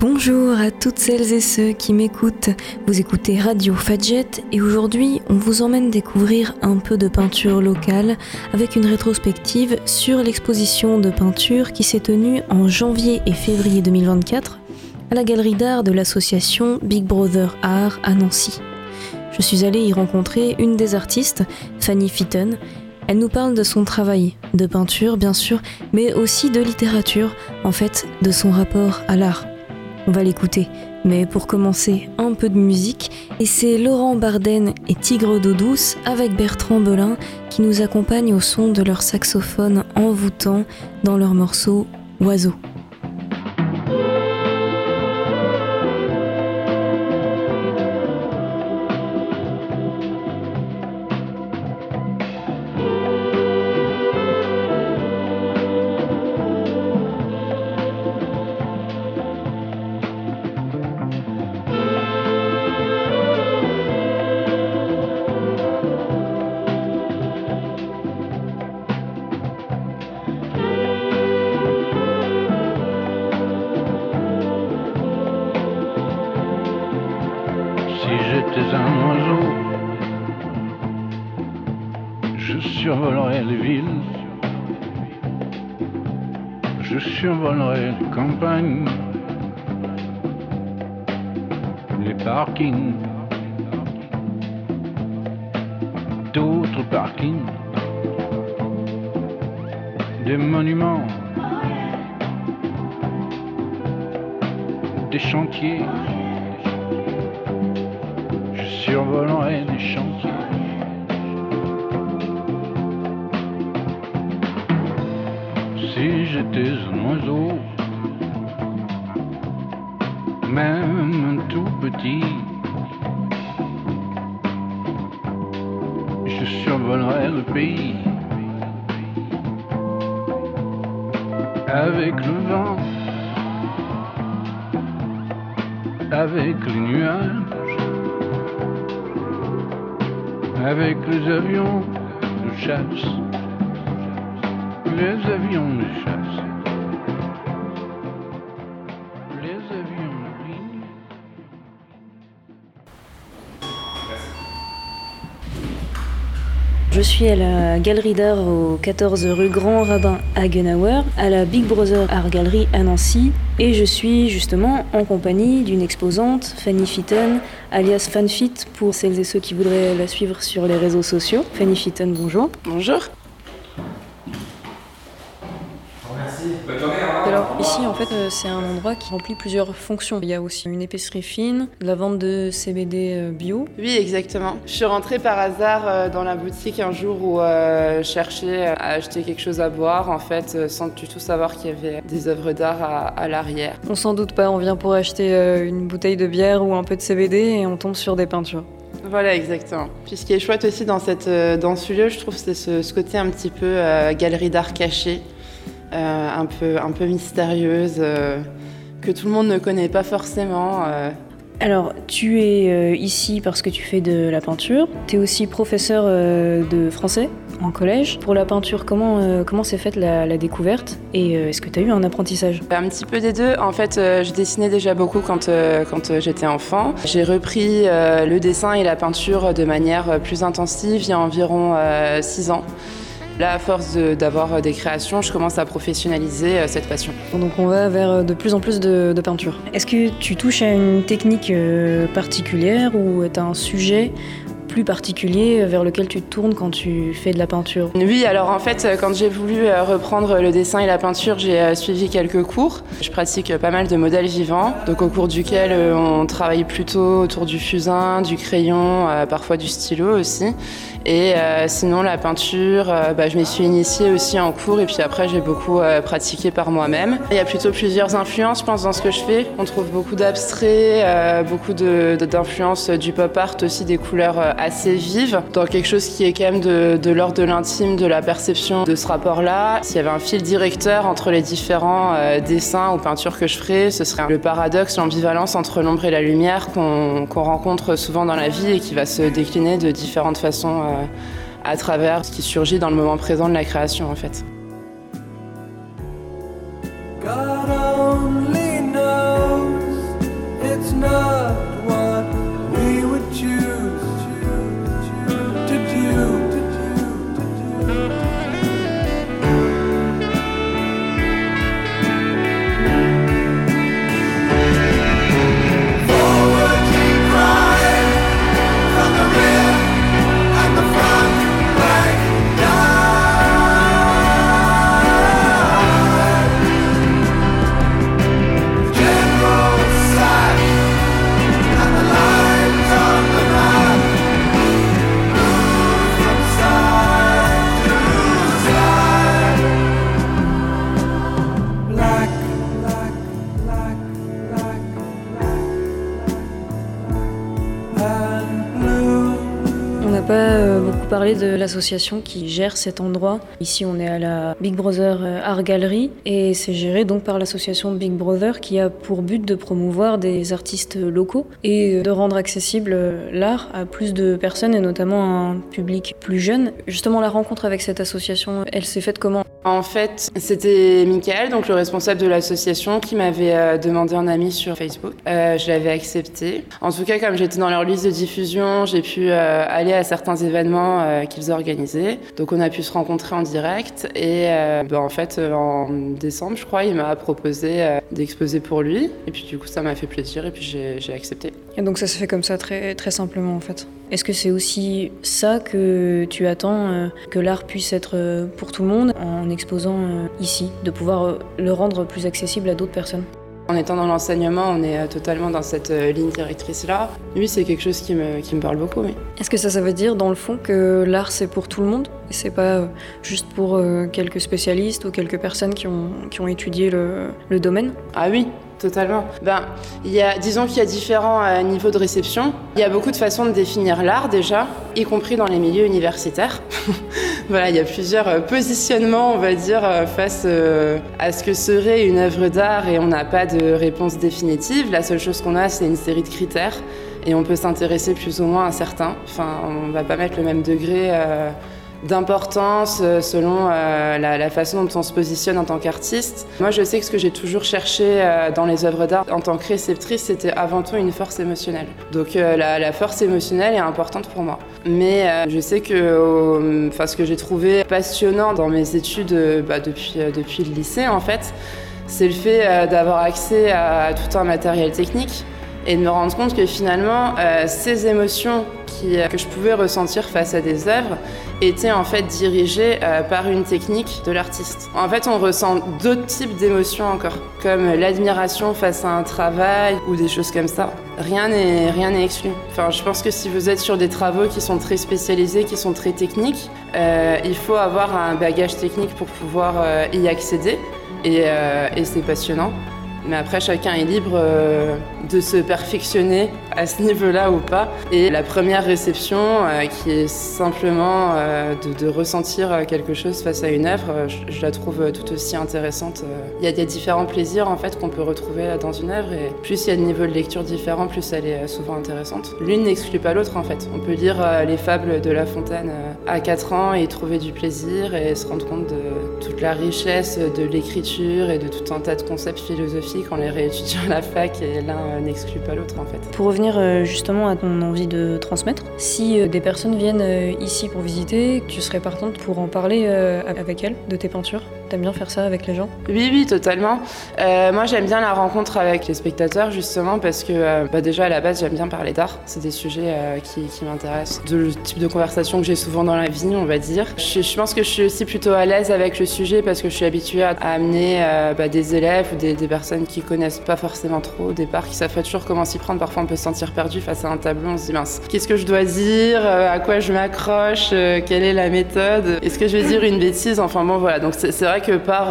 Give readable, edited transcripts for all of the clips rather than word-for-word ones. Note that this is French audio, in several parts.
Bonjour à toutes celles et ceux qui m'écoutent. Vous écoutez Radio Fadjet et aujourd'hui on vous emmène découvrir un peu de peinture locale avec une rétrospective sur l'exposition de peinture qui s'est tenue en janvier et février 2024 à la galerie d'art de l'association Big Brother Art à Nancy. Je suis allée y rencontrer une des artistes, Fanny Fitton. Elle nous parle de son travail, de peinture bien sûr, mais aussi de littérature, en fait de son rapport à l'art. On va l'écouter, mais pour commencer, un peu de musique, et c'est Laurent Barden et Tigre d'eau douce avec Bertrand Belin qui nous accompagnent au son de leur saxophone envoûtant dans leur morceau Oiseau. J'étais un oiseau, je survolerais les villes, je survolerais les campagnes, les parkings, d'autres parkings, des monuments, des chantiers. Je survolerai des chantiers. Si j'étais un oiseau, même un tout petit, je survolerais le pays avec le vent, avec les nuages, avec les avions de chasse, les avions de chasse, les avions de ligne. Je suis à la galerie d'art au 14 rue Grand Rabbin Hagenauer, à la Big Brother Art Gallery à Nancy, et je suis justement en compagnie d'une exposante, Fanny Fitton, alias Fanfit pour celles et ceux qui voudraient la suivre sur les réseaux sociaux. Fanny Fitton, bonjour. Bonjour. Alors ici en fait c'est un endroit qui remplit plusieurs fonctions. Il y a aussi une épicerie fine, de la vente de CBD bio. Oui, exactement. Je suis rentrée par hasard dans la boutique un jour où je cherchais à acheter quelque chose à boire, en fait, sans du tout savoir qu'il y avait des œuvres d'art à l'arrière. On s'en doute pas, on vient pour acheter une bouteille de bière ou un peu de CBD et on tombe sur des peintures. Voilà, exactement. Puis ce qui est chouette aussi dans ce lieu, je trouve, c'est ce côté un petit peu galerie d'art cachée. Un peu mystérieuse, que tout le monde ne connaît pas forcément. Alors, tu es ici parce que tu fais de la peinture. Tu es aussi professeur de français en collège. Pour la peinture, comment s'est faite la découverte et est-ce que tu as eu un apprentissage ? Un petit peu des deux. En fait, je dessinais déjà beaucoup quand j'étais enfant. J'ai repris le dessin et la peinture de manière plus intensive il y a environ 6 ans. Là, à force d'avoir des créations, je commence à professionnaliser cette passion. Donc on va vers de plus en plus de peinture. Est-ce que tu touches à une technique particulière ou tu as un sujet plus particulier vers lequel tu te tournes quand tu fais de la peinture ? Oui, alors en fait, quand j'ai voulu reprendre le dessin et la peinture, j'ai suivi quelques cours. Je pratique pas mal de modèles vivants, donc au cours duquel on travaille plutôt autour du fusain, du crayon, parfois du stylo aussi. Et sinon, la peinture, je m'y suis initiée aussi en cours et puis après, j'ai beaucoup pratiqué par moi-même. Il y a plutôt plusieurs influences, je pense, dans ce que je fais. On trouve beaucoup d'abstrait, beaucoup d'influences du pop art aussi, des couleurs assez vives, dans quelque chose qui est quand même de l'ordre de l'intime, de la perception de ce rapport-là. S'il y avait un fil directeur entre les différents dessins ou peintures que je ferais, ce serait le paradoxe, l'ambivalence entre l'ombre et la lumière qu'on rencontre souvent dans la vie et qui va se décliner de différentes façons à travers ce qui surgit dans le moment présent de la création en fait. God only knows parler de l'association qui gère cet endroit. Ici, on est à la Big Brother Art Gallery et c'est géré donc par l'association Big Brother qui a pour but de promouvoir des artistes locaux et de rendre accessible l'art à plus de personnes et notamment à un public plus jeune. Justement, la rencontre avec cette association, elle s'est faite comment ? En fait, c'était Michael, donc le responsable de l'association, qui m'avait demandé un ami sur Facebook. Je l'avais accepté. En tout cas, comme j'étais dans leur liste de diffusion, j'ai pu aller à certains événements qu'ils organisaient. Donc on a pu se rencontrer en direct et en fait, en décembre, je crois, il m'a proposé d'exposer pour lui. Et puis du coup, ça m'a fait plaisir et puis j'ai accepté. Et donc ça se fait comme ça, très, très simplement en fait. Est-ce que c'est aussi ça que tu attends, que l'art puisse être pour tout le monde en exposant ici, de pouvoir le rendre plus accessible à d'autres personnes ? En étant dans l'enseignement, on est totalement dans cette ligne directrice-là. Oui, c'est quelque chose qui me parle beaucoup, oui. Est-ce que ça veut dire, dans le fond, que l'art, c'est pour tout le monde ? Et c'est pas juste pour quelques spécialistes ou quelques personnes qui ont étudié le domaine ? Ah oui, totalement. Disons qu'il y a différents niveaux de réception. Il y a beaucoup de façons de définir l'art, déjà, y compris dans les milieux universitaires. Voilà, il y a plusieurs positionnements, on va dire, face à ce que serait une œuvre d'art et on n'a pas de réponse définitive. La seule chose qu'on a, c'est une série de critères et on peut s'intéresser plus ou moins à certains. Enfin, on ne va pas mettre le même degré d'importance selon la façon dont on se positionne en tant qu'artiste. Moi, je sais que ce que j'ai toujours cherché dans les œuvres d'art en tant que réceptrice, c'était avant tout une force émotionnelle. Donc la force émotionnelle est importante pour moi. Mais je sais que ce que j'ai trouvé passionnant dans mes études depuis le lycée, en fait, c'est le fait d'avoir accès à tout un matériel technique et de me rendre compte que finalement, ces émotions que je pouvais ressentir face à des œuvres étaient en fait dirigées par une technique de l'artiste. En fait, on ressent d'autres types d'émotions encore, comme l'admiration face à un travail ou des choses comme ça. Rien n'est exclu. Enfin, je pense que si vous êtes sur des travaux qui sont très spécialisés, qui sont très techniques, il faut avoir un bagage technique pour pouvoir y accéder et c'est passionnant. Mais après, chacun est libre de se perfectionner à ce niveau-là ou pas. Et la première réception, qui est simplement de ressentir quelque chose face à une œuvre, je la trouve tout aussi intéressante. Il y a des différents plaisirs en fait qu'on peut retrouver dans une œuvre, et plus il y a de niveaux de lecture différents, plus elle est souvent intéressante. L'une n'exclut pas l'autre en fait. On peut lire les fables de La Fontaine à 4 ans et y trouver du plaisir et se rendre compte de toute la richesse de l'écriture et de tout un tas de concepts philosophiques en les réétudiant à la fac, et l'un n'exclut pas l'autre en fait. Pour revenir justement à ton envie de transmettre, si des personnes viennent ici pour visiter, tu serais partante pour en parler avec elles de tes peintures ? T'aimes bien faire ça avec les gens ? Oui, totalement. Moi, j'aime bien la rencontre avec les spectateurs, justement, parce que déjà, à la base, j'aime bien parler d'art. C'est des sujets qui m'intéressent. Le type de conversation que j'ai souvent dans la vie, on va dire. Je pense que je suis aussi plutôt à l'aise avec le sujet parce que je suis habituée à amener des élèves ou des personnes qui connaissent pas forcément trop au départ, qui savent pas toujours comment s'y prendre. Parfois, on peut se sentir perdu face à un tableau. On se dit, mince, qu'est-ce que je dois dire ? À quoi je m'accroche ? Quelle est la méthode ? Est-ce que je vais dire une bêtise ? Enfin bon, voilà. Donc, c'est vrai que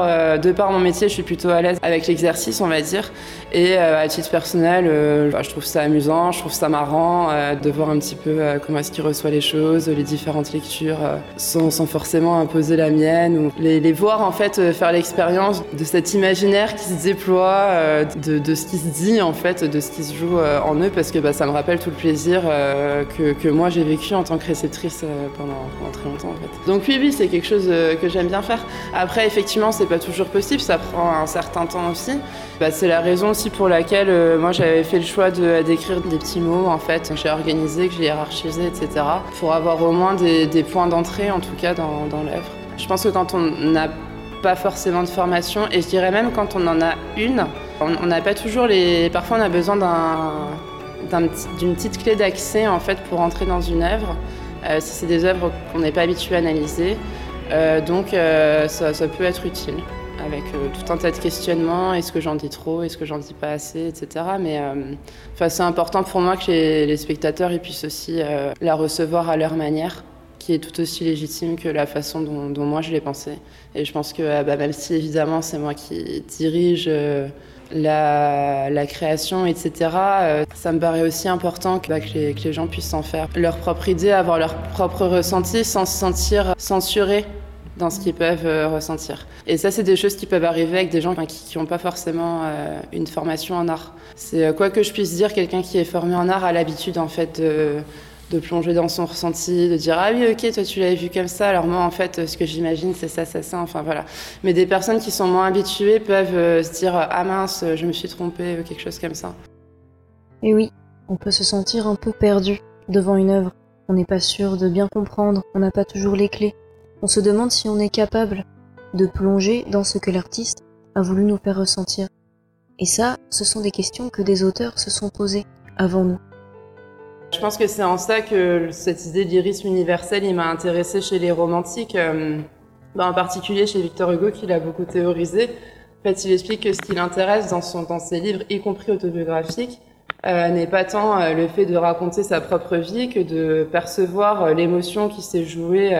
de par mon métier, je suis plutôt à l'aise avec l'exercice, on va dire. Et à titre personnel, je trouve ça amusant, je trouve ça marrant de voir un petit peu comment est-ce qu'il reçoit les choses, les différentes lectures, sans forcément imposer la mienne, ou les voir en fait faire l'expérience de cet imaginaire qui se déploie, de ce qui se dit en fait, de ce qui se joue en eux, parce que ça me rappelle tout le plaisir que moi j'ai vécu en tant que réceptrice pendant très longtemps en fait. Donc oui, c'est quelque chose que j'aime bien faire. Après, effectivement, c'est pas toujours possible, ça prend un certain temps aussi. C'est la raison aussi pour laquelle moi j'avais fait le choix d'écrire des petits mots en fait. J'ai organisé, que j'ai hiérarchisé, etc. pour avoir au moins des points d'entrée en tout cas dans l'œuvre. Je pense que quand on n'a pas forcément de formation, et je dirais même quand on en a une, on n'a pas toujours parfois on a besoin d'une petite clé d'accès en fait pour entrer dans une œuvre. Si c'est des œuvres qu'on n'est pas habitué à analyser. Donc ça peut être utile avec tout un tas de questionnements. Est-ce que j'en dis trop ? Est-ce que j'en dis pas assez ? Etc. Mais c'est important pour moi que les spectateurs ils puissent aussi la recevoir à leur manière. qui est tout aussi légitime que la façon dont moi je l'ai pensé. Et je pense que même si évidemment c'est moi qui dirige la création, etc., ça me paraît aussi important que les gens puissent en faire leur propre idée, avoir leur propre ressenti sans se sentir censurés dans ce qu'ils peuvent ressentir. Et ça, c'est des choses qui peuvent arriver avec des gens qui n'ont pas forcément une formation en art. C'est quoi que je puisse dire, quelqu'un qui est formé en art a l'habitude en fait de plonger dans son ressenti, de dire ah oui ok toi tu l'avais vu comme ça, alors moi en fait ce que j'imagine c'est ça, enfin voilà. Mais des personnes qui sont moins habituées peuvent se dire ah mince je me suis trompée ou quelque chose comme ça. Et oui, on peut se sentir un peu perdu devant une œuvre. On n'est pas sûr de bien comprendre, on n'a pas toujours les clés. On se demande si on est capable de plonger dans ce que l'artiste a voulu nous faire ressentir. Et ça, ce sont des questions que des auteurs se sont posées avant nous. Je pense que c'est en ça que cette idée de lyrisme universel, il m'a intéressée chez les romantiques, en particulier chez Victor Hugo, qui l'a beaucoup théorisé. En fait, il explique que ce qui l'intéresse dans ses livres, y compris autobiographiques, n'est pas tant le fait de raconter sa propre vie que de percevoir l'émotion qui s'est jouée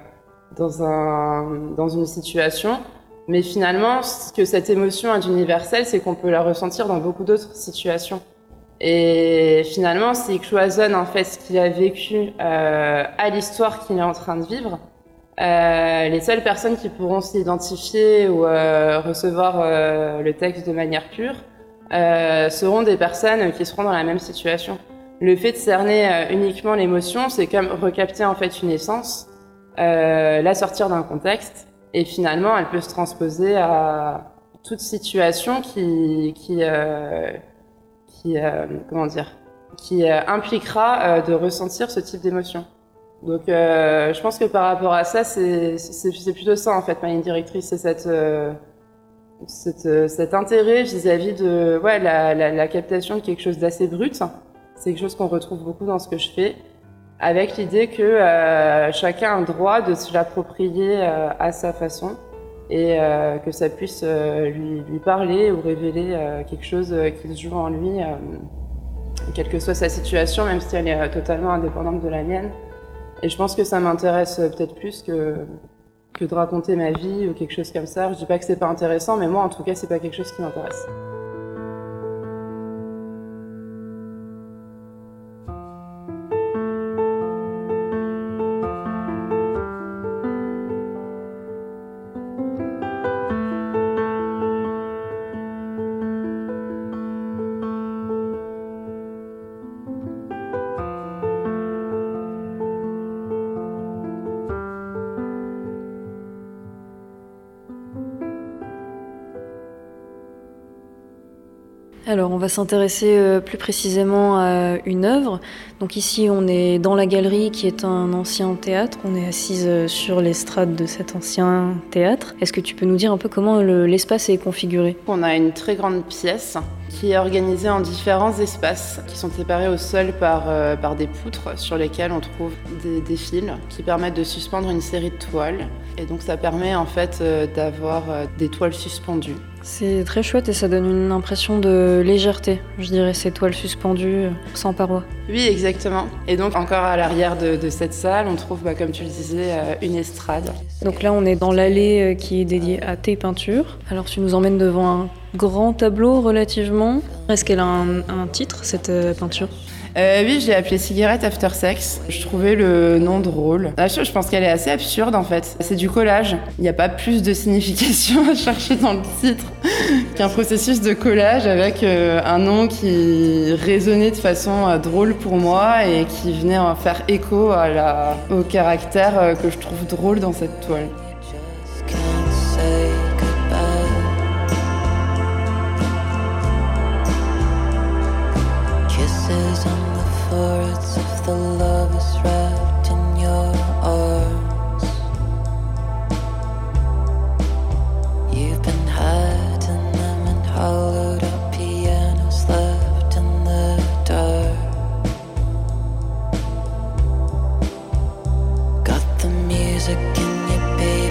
dans une situation. Mais finalement, ce que cette émotion a d'universel, c'est qu'on peut la ressentir dans beaucoup d'autres situations. Et finalement, s'il cloisonne en fait ce qu'il a vécu à l'histoire qu'il est en train de vivre, les seules personnes qui pourront s'identifier ou recevoir le texte de manière pure seront des personnes qui seront dans la même situation. Le fait de cerner uniquement l'émotion, c'est comme recapter en fait une essence, la sortir d'un contexte, et finalement, elle peut se transposer à toute situation qui impliquera de ressentir ce type d'émotion. Donc, je pense que par rapport à ça, c'est plutôt ça en fait ma ligne directrice, c'est cet intérêt vis-à-vis de la captation de quelque chose d'assez brut. C'est quelque chose qu'on retrouve beaucoup dans ce que je fais, avec l'idée que chacun a le droit de se l'approprier à sa façon et que ça puisse lui parler ou révéler quelque chose qui se joue en lui, quelle que soit sa situation, même si elle est totalement indépendante de la mienne. Et je pense que ça m'intéresse peut-être plus que de raconter ma vie ou quelque chose comme ça. Je dis pas que c'est pas intéressant, mais moi en tout cas c'est pas quelque chose qui m'intéresse. Alors, on va s'intéresser plus précisément à une œuvre. Donc ici, on est dans la galerie qui est un ancien théâtre. On est assise sur l'estrade de cet ancien théâtre. Est-ce que tu peux nous dire un peu comment l'espace est configuré ? On a une très grande pièce qui est organisée en différents espaces qui sont séparés au sol par des poutres sur lesquelles on trouve des fils qui permettent de suspendre une série de toiles. Et donc ça permet en fait d'avoir des toiles suspendues. C'est très chouette et ça donne une impression de légèreté, je dirais, ces toiles suspendues sans parois. Oui, exactement. Et donc encore à l'arrière de cette salle, on trouve, comme tu le disais, une estrade. Donc là, on est dans l'allée qui est dédiée à tes peintures. Alors tu nous emmènes devant un grand tableau relativement. Est-ce qu'elle a un titre, cette peinture ? Oui, je l'ai appelée Cigarette After Sex. Je trouvais le nom drôle. Je pense qu'elle est assez absurde en fait. C'est du collage. Il n'y a pas plus de signification à chercher dans le titre qu'un processus de collage avec un nom qui résonnait de façon drôle pour moi et qui venait en faire écho au caractère que je trouve drôle dans cette toile. The love is wrapped in your arms. You've been hiding them in hollowed up pianos left in the dark. Got the music in your baby.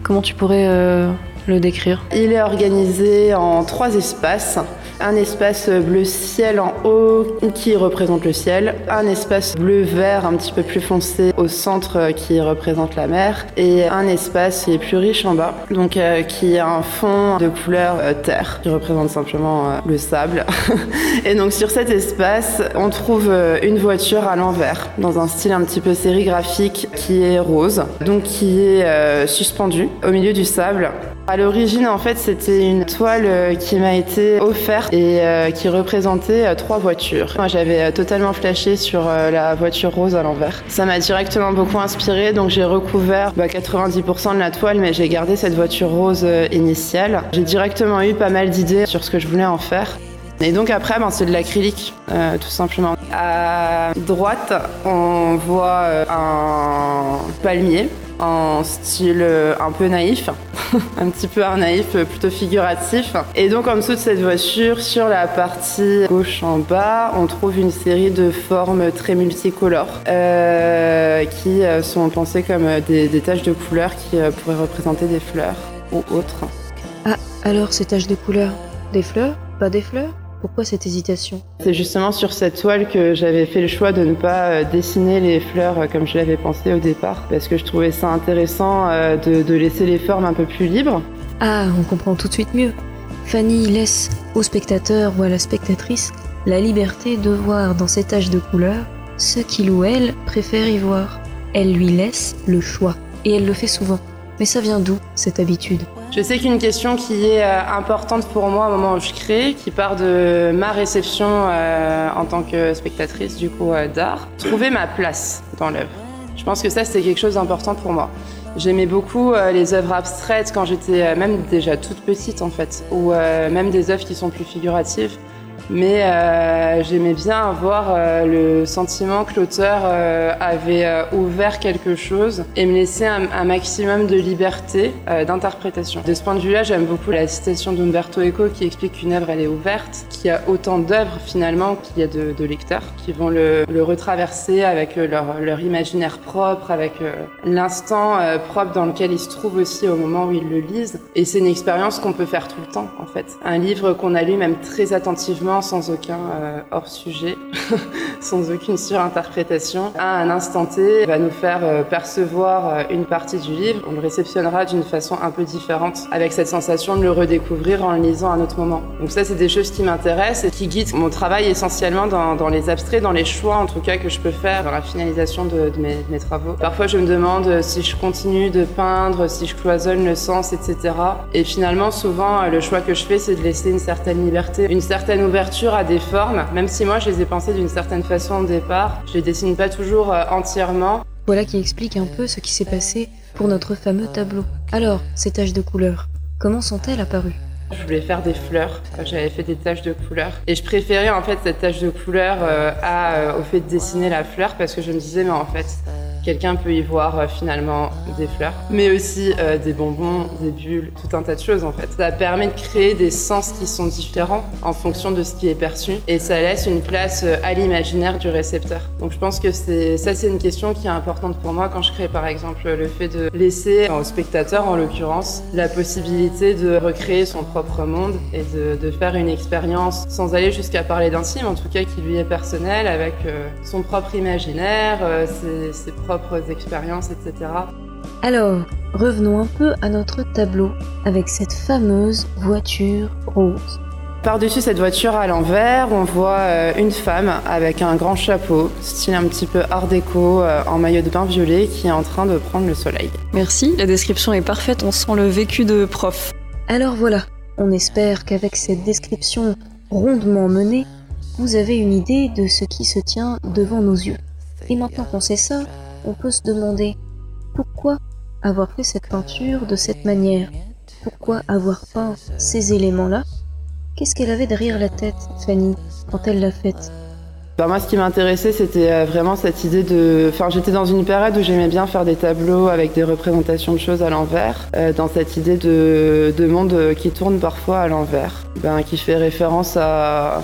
Comment tu pourrais le décrire ? Il est organisé en 3 espaces. Un espace bleu ciel en haut qui représente le ciel, un espace bleu vert un petit peu plus foncé au centre qui représente la mer et un espace qui est plus riche en bas, donc qui a un fond de couleur terre qui représente simplement le sable. Et donc sur cet espace, on trouve une voiture à l'envers dans un style un petit peu sérigraphique qui est rose, donc qui est suspendue au milieu du sable. À l'origine, en fait, c'était une toile qui m'a été offerte et qui représentait 3 voitures. Moi, j'avais totalement flashé sur la voiture rose à l'envers. Ça m'a directement beaucoup inspirée, donc j'ai recouvert 90% de la toile, mais j'ai gardé cette voiture rose initiale. J'ai directement eu pas mal d'idées sur ce que je voulais en faire. Et donc après, c'est de l'acrylique, tout simplement. À droite, on voit un palmier en style un peu naïf, un petit peu art naïf, plutôt figuratif. Et donc en dessous de cette voiture, sur la partie gauche en bas, on trouve une série de formes très multicolores qui sont pensées comme des taches de couleurs qui pourraient représenter des fleurs ou autres. Ah, alors ces taches de couleurs, des fleurs ? Pas des fleurs ? Pourquoi cette hésitation ? C'est justement sur cette toile que j'avais fait le choix de ne pas dessiner les fleurs comme je l'avais pensé au départ, parce que je trouvais ça intéressant de laisser les formes un peu plus libres. Ah, on comprend tout de suite mieux. Fanny laisse au spectateur ou à la spectatrice la liberté de voir dans ces taches de couleurs ce qu'il ou elle préfère y voir. Elle lui laisse le choix, et elle le fait souvent. Mais ça vient d'où, cette habitude ? Je sais qu'une question qui est importante pour moi au moment où je crée, qui part de ma réception en tant que spectatrice du coup d'art, trouver ma place dans l'œuvre. Je pense que ça c'est quelque chose d'important pour moi. J'aimais beaucoup les œuvres abstraites quand j'étais même déjà toute petite en fait, ou même des œuvres qui sont plus figuratives. Mais j'aimais bien avoir le sentiment que l'auteur avait ouvert quelque chose et me laissait un maximum de liberté d'interprétation. De ce point de vue-là, j'aime beaucoup la citation d'Umberto Eco qui explique qu'une œuvre elle est ouverte, qu'il y a autant d'œuvres finalement qu'il y a de lecteurs qui vont le retraverser avec leur imaginaire propre, avec l'instant propre dans lequel ils se trouvent aussi au moment où ils le lisent. Et c'est une expérience qu'on peut faire tout le temps en fait. Un livre qu'on a lu même très attentivement, sans aucun hors-sujet, sans aucune surinterprétation, à un instant T, va nous faire percevoir une partie du livre. On le réceptionnera d'une façon un peu différente, avec cette sensation de le redécouvrir en le lisant à un autre moment. Donc ça, c'est des choses qui m'intéressent et qui guident mon travail essentiellement dans les abstraits, dans les choix en tout cas que je peux faire dans la finalisation de mes travaux. Parfois, je me demande si je continue de peindre, si je cloisonne le sens, etc. Et finalement, souvent, le choix que je fais, c'est de laisser une certaine liberté, une certaine ouverture à des formes, même si moi je les ai pensées d'une certaine façon au départ, je les dessine pas toujours entièrement. Voilà qui explique un peu ce qui s'est passé pour notre fameux tableau. Alors, ces taches de couleurs, comment sont-elles apparues ? Je voulais faire des fleurs, j'avais fait des taches de couleurs et je préférais en fait cette tache de couleur au fait de dessiner la fleur parce que je me disais mais en fait quelqu'un peut y voir finalement des fleurs, mais aussi des bonbons, des bulles, tout un tas de choses en fait. Ça permet de créer des sens qui sont différents en fonction de ce qui est perçu et ça laisse une place à l'imaginaire du récepteur. Donc je pense que c'est une question qui est importante pour moi quand je crée par exemple le fait de laisser au spectateur en l'occurrence la possibilité de recréer son propre monde et de faire une expérience sans aller jusqu'à parler d'intime, en tout cas qui lui est personnel avec son propre imaginaire, ses propres expériences, etc. Alors, revenons un peu à notre tableau avec cette fameuse voiture rose. Par-dessus cette voiture à l'envers, on voit une femme avec un grand chapeau, style un petit peu art déco, en maillot de bain violet, qui est en train de prendre le soleil. Merci, la description est parfaite, on sent le vécu de prof. Alors voilà, on espère qu'avec cette description rondement menée, vous avez une idée de ce qui se tient devant nos yeux. Et maintenant qu'on sait ça, on peut se demander pourquoi avoir fait cette peinture de cette manière ? Pourquoi avoir peint ces éléments-là ? Qu'est-ce qu'elle avait derrière la tête, Fanny, quand elle l'a faite ? Moi, ce qui m'intéressait, c'était vraiment cette idée de... Enfin, j'étais dans une période où j'aimais bien faire des tableaux avec des représentations de choses à l'envers, dans cette idée de monde qui tourne parfois à l'envers, qui fait référence à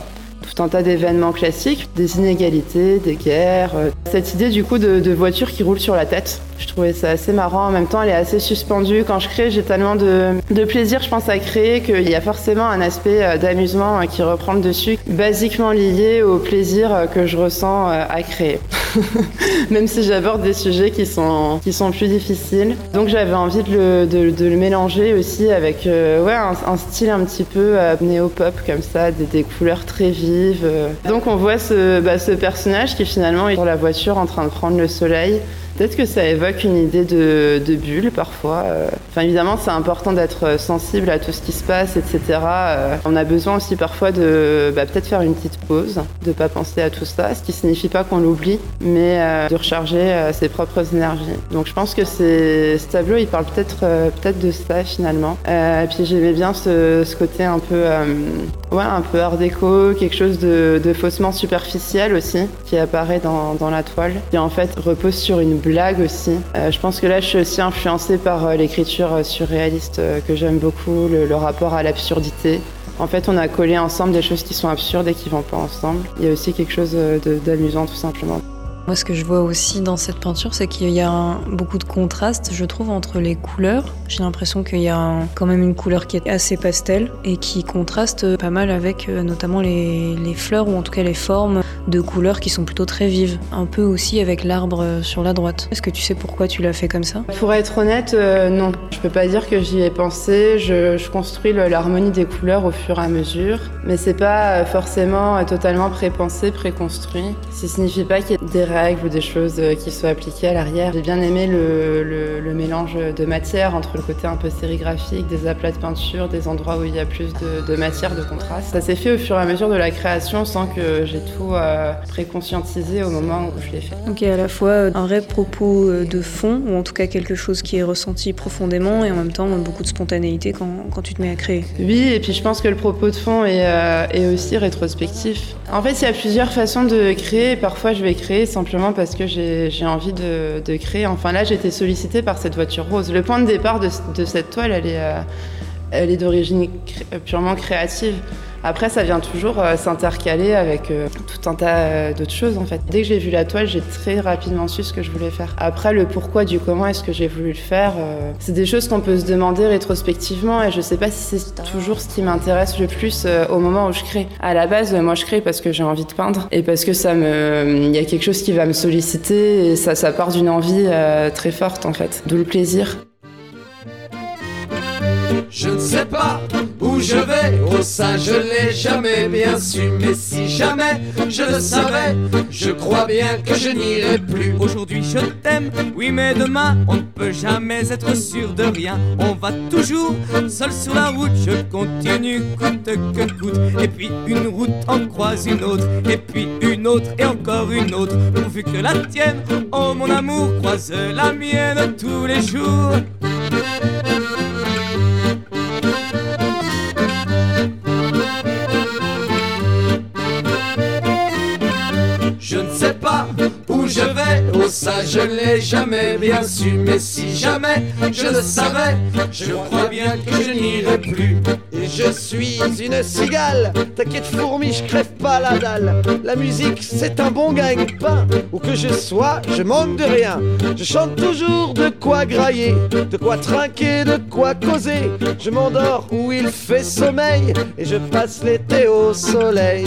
tout un tas d'événements classiques, des inégalités, des guerres. Cette idée du coup de voiture qui roule sur la tête, je trouvais ça assez marrant. En même temps, elle est assez suspendue. Quand je crée, j'ai tellement de plaisir, je pense, à créer qu'il y a forcément un aspect d'amusement qui reprend le dessus, basiquement lié au plaisir que je ressens à créer. Même si j'aborde des sujets qui sont plus difficiles. Donc j'avais envie de le mélanger aussi avec un style un petit peu néo-pop comme ça, des couleurs très vives. Donc on voit ce personnage qui finalement est sur la voiture en train de prendre le soleil. Peut-être que ça évoque une idée de bulle parfois. Enfin, évidemment, c'est important d'être sensible à tout ce qui se passe, etc. On a besoin aussi parfois de peut-être faire une petite pause, de ne pas penser à tout ça, ce qui ne signifie pas qu'on l'oublie, mais de recharger ses propres énergies. Donc je pense que ce tableau, il parle peut-être de ça finalement. Et puis j'aimais bien ce côté un peu art déco, quelque chose de faussement superficiel aussi, qui apparaît dans la toile, qui en fait repose sur une blague aussi. Je pense que là, je suis aussi influencée par l'écriture surréaliste que j'aime beaucoup, le rapport à l'absurdité. En fait, on a collé ensemble des choses qui sont absurdes et qui vont pas ensemble. Il y a aussi quelque chose d'amusant, tout simplement. Moi, ce que je vois aussi dans cette peinture, c'est qu'il y a beaucoup de contraste, je trouve, entre les couleurs. J'ai l'impression qu'il y a quand même une couleur qui est assez pastel et qui contraste pas mal avec notamment les fleurs, ou en tout cas les formes de couleurs qui sont plutôt très vives. Un peu aussi avec l'arbre sur la droite. Est-ce que tu sais pourquoi tu l'as fait comme ça ? Pour être honnête, non. Je peux pas dire que j'y ai pensé. Je construis l'harmonie des couleurs au fur et à mesure. Mais c'est pas forcément totalement prépensé, préconstruit. Ça signifie pas qu'il y ait des règles ou des choses qui soient appliquées à l'arrière. J'ai bien aimé le mélange de matière entre le côté un peu sérigraphique, des aplats de peinture, des endroits où il y a plus de matière, de contraste. Ça s'est fait au fur et à mesure de la création sans que j'ai tout préconscientisé au moment où je l'ai fait. Donc il y a à la fois un vrai propos de fond, ou en tout cas quelque chose qui est ressenti profondément, et en même temps beaucoup de spontanéité quand tu te mets à créer. Oui, et puis je pense que le propos de fond est aussi rétrospectif. En fait, il y a plusieurs façons de créer. Parfois, je vais créer simplement parce que j'ai envie de créer. Enfin, là, j'ai été sollicitée par cette voiture rose. Le point de départ de cette toile, elle est d'origine purement créative. Après, ça vient toujours s'intercaler avec tout un tas d'autres choses, en fait. Dès que j'ai vu la toile, j'ai très rapidement su ce que je voulais faire. Après, le pourquoi du comment est-ce que j'ai voulu le faire, c'est des choses qu'on peut se demander rétrospectivement, et je sais pas si c'est toujours ce qui m'intéresse le plus au moment où je crée. À la base, moi, je crée parce que j'ai envie de peindre, et parce que il y a quelque chose qui va me solliciter, et ça part d'une envie très forte, en fait. D'où le plaisir. Je ne sais pas où je vais, oh ça je l'ai jamais bien su. Mais si jamais je le savais, je crois bien que je n'irai plus. Aujourd'hui je t'aime, oui mais demain on ne peut jamais être sûr de rien. On va toujours seul sur la route, je continue coûte que coûte. Et puis une route en croise une autre, et puis une autre et encore une autre. Pourvu que la tienne, oh mon amour, croise la mienne tous les jours. Je ne sais pas où je vais, oh ça je l'ai jamais bien su. Mais si jamais je le savais, je crois bien que je n'irai plus. Et je suis une cigale, t'inquiète fourmi, je crève pas la dalle. La musique c'est un bon gagne-pain, où que je sois, je manque de rien. Je chante toujours de quoi grailler, de quoi trinquer, de quoi causer. Je m'endors où il fait sommeil, et je passe l'été au soleil.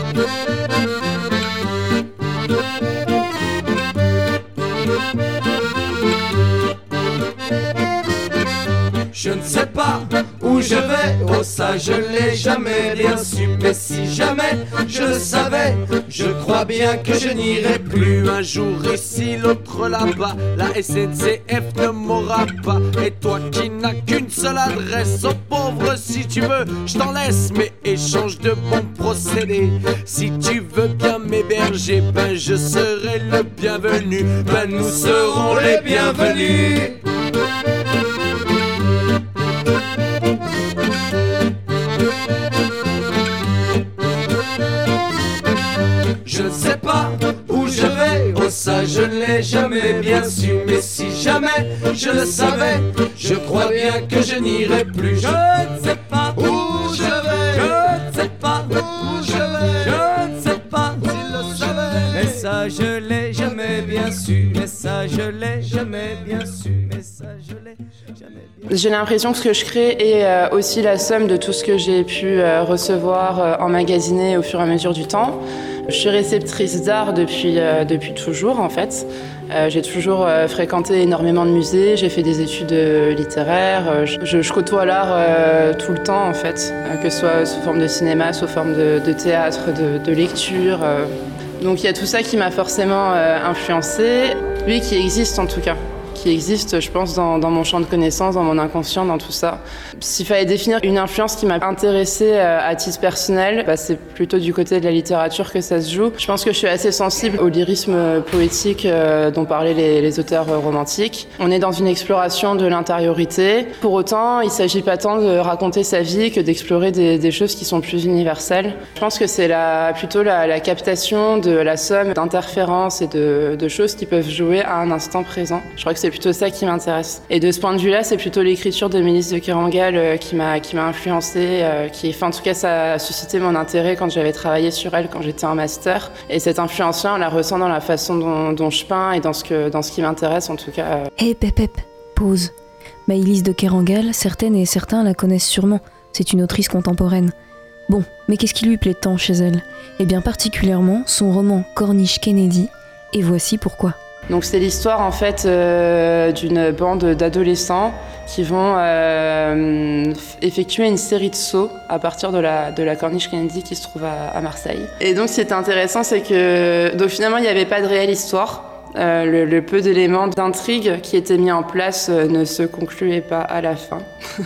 Je ne sais pas où je vais, oh ça je l'ai jamais bien su. Mais si jamais je le savais, je crois bien que je n'irai plus. Un jour ici, l'autre là-bas, la SNCF ne m'aura pas. Et toi qui n'as qu'une seule adresse, oh pauvre si tu veux, je t'en laisse, mais échange de bons procédés. Si tu veux bien m'héberger, ben je serai le bienvenu. Ben nous serons les bienvenus. Je ne sais pas où je vais, oh ça je ne l'ai jamais bien su. Mais si jamais je le savais, je crois bien que je n'irai plus. Je ne sais pas où je vais, je ne sais pas où je vais. je l'ai jamais bien su, mais ça je l'ai jamais bien su. J'ai l'impression que ce que je crée est aussi la somme de tout ce que j'ai pu recevoir, emmagasiner au fur et à mesure du temps. Je suis réceptrice d'art depuis toujours en fait. J'ai toujours fréquenté énormément de musées, j'ai fait des études littéraires, je côtoie l'art tout le temps en fait, que ce soit sous forme de cinéma, sous forme de théâtre, de lecture. Donc il y a tout ça qui m'a forcément influencée, oui, qui existe en tout cas. Qui existe, je pense, dans mon champ de connaissances, dans mon inconscient, dans tout ça. S'il fallait définir une influence qui m'a intéressée à titre personnel, c'est plutôt du côté de la littérature que ça se joue. Je pense que je suis assez sensible au lyrisme poétique dont parlaient les auteurs romantiques. On est dans une exploration de l'intériorité. Pour autant, il ne s'agit pas tant de raconter sa vie que d'explorer des choses qui sont plus universelles. Je pense que c'est plutôt la captation de la somme d'interférences et de choses qui peuvent jouer à un instant présent. Je crois que c'est plutôt ça qui m'intéresse. Et de ce point de vue-là, c'est plutôt l'écriture de Mélisse de Kerangal qui m'a influencée, en tout cas, ça a suscité mon intérêt quand j'avais travaillé sur elle, quand j'étais en master. Et cette influence-là, on la ressent dans la façon dont je peins et dans ce qui m'intéresse, en tout cas. Pep, pause. Mélisse de Kerangal, certaines et certains la connaissent sûrement. C'est une autrice contemporaine. Bon, mais qu'est-ce qui lui plaît tant chez elle ? Eh bien, particulièrement son roman Corniche Kennedy, et voici pourquoi. Donc c'est l'histoire en fait d'une bande d'adolescents qui vont effectuer une série de sauts à partir de la Corniche Kennedy qui se trouve à Marseille. Et donc ce qui était intéressant, c'est que donc finalement il n'y avait pas de réelle histoire. Le peu d'éléments d'intrigue qui étaient mis en place ne se concluaient pas à la fin.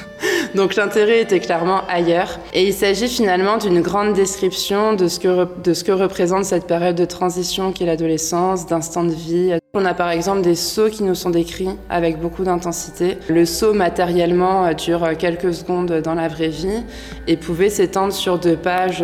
Donc l'intérêt était clairement ailleurs. Et il s'agit finalement d'une grande description de ce que représente cette période de transition qu'est l'adolescence, d'instant de vie. On a par exemple des sauts qui nous sont décrits avec beaucoup d'intensité. Le saut matériellement dure quelques secondes dans la vraie vie et pouvait s'étendre sur 2 pages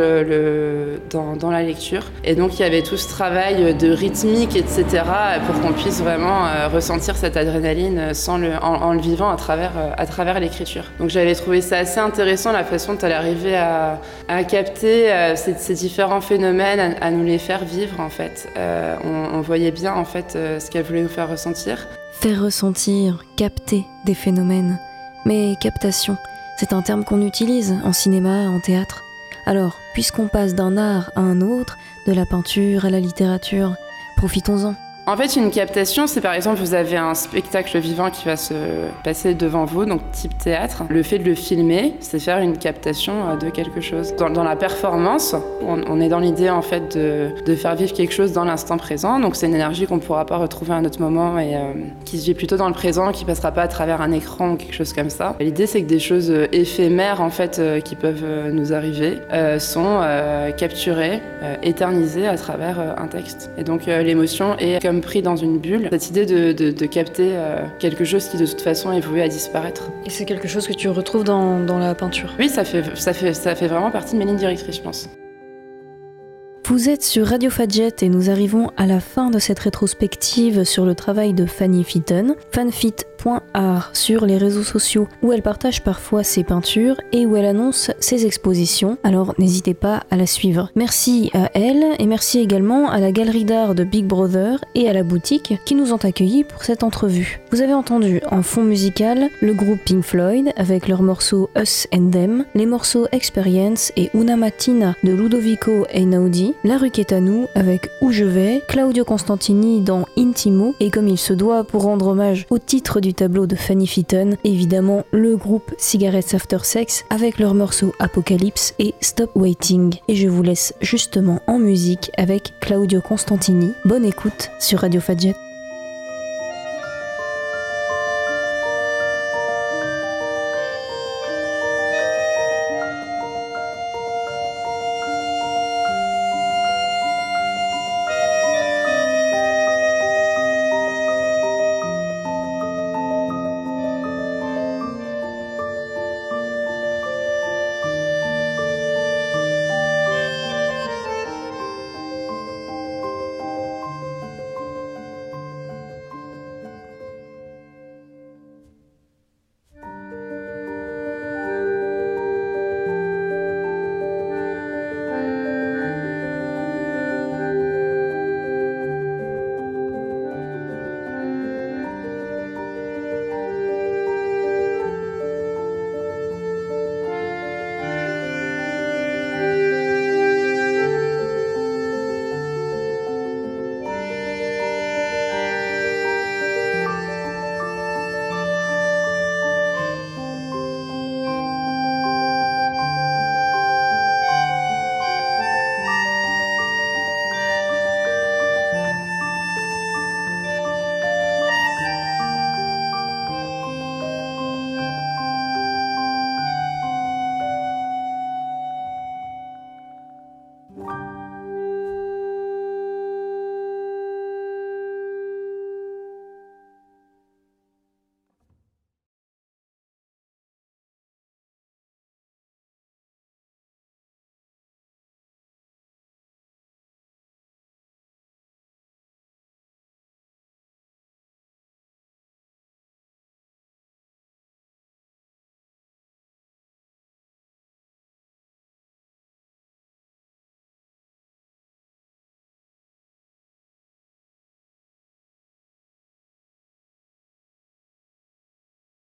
dans la lecture. Et donc il y avait tout ce travail de rythmique, etc. pour qu'on puisse vraiment ressentir cette adrénaline en le vivant à travers l'écriture. Donc j'avais trouvé ça assez intéressant, la façon dont elle arrivait à capter ces différents phénomènes, à nous les faire vivre en fait. On voyait bien en fait ce qu'elle voulait nous faire ressentir. Faire ressentir, capter des phénomènes. Mais captation, c'est un terme qu'on utilise en cinéma, en théâtre. Alors, puisqu'on passe d'un art à un autre, de la peinture à la littérature, profitons-en. En fait, une captation, c'est par exemple, vous avez un spectacle vivant qui va se passer devant vous, donc type théâtre. Le fait de le filmer, c'est faire une captation de quelque chose. Dans la performance, on est dans l'idée en fait de faire vivre quelque chose dans l'instant présent. Donc c'est une énergie qu'on ne pourra pas retrouver à un autre moment et qui se vit plutôt dans le présent, qui passera pas à travers un écran ou quelque chose comme ça. L'idée, c'est que des choses éphémères en fait qui peuvent nous arriver sont capturées, éternisées à travers un texte. Et donc l'émotion est comme pris dans une bulle, cette idée de capter quelque chose qui de toute façon est voué à disparaître. Et c'est quelque chose que tu retrouves dans la peinture? Oui, ça fait vraiment partie de mes lignes directrices, je pense. Vous êtes sur Radio Fadjet et nous arrivons à la fin de cette rétrospective sur le travail de Fanny Fitton, fanfit.art sur les réseaux sociaux où elle partage parfois ses peintures et où elle annonce ses expositions, alors n'hésitez pas à la suivre. Merci à elle et merci également à la galerie d'art de Big Brother et à la boutique qui nous ont accueillis pour cette entrevue. Vous avez entendu en fond musical le groupe Pink Floyd avec leurs morceaux Us and Them, les morceaux Experience et Una Mattina de Ludovico Einaudi, La rue qu'est à nous avec Où je vais, Claudio Constantini dans Intimo et comme il se doit pour rendre hommage au titre du tableau de Fanny Fitton, évidemment le groupe Cigarettes After Sex avec leurs morceaux Apocalypse et Stop Waiting. Et je vous laisse justement en musique avec Claudio Constantini. Bonne écoute sur Radio Fadjet.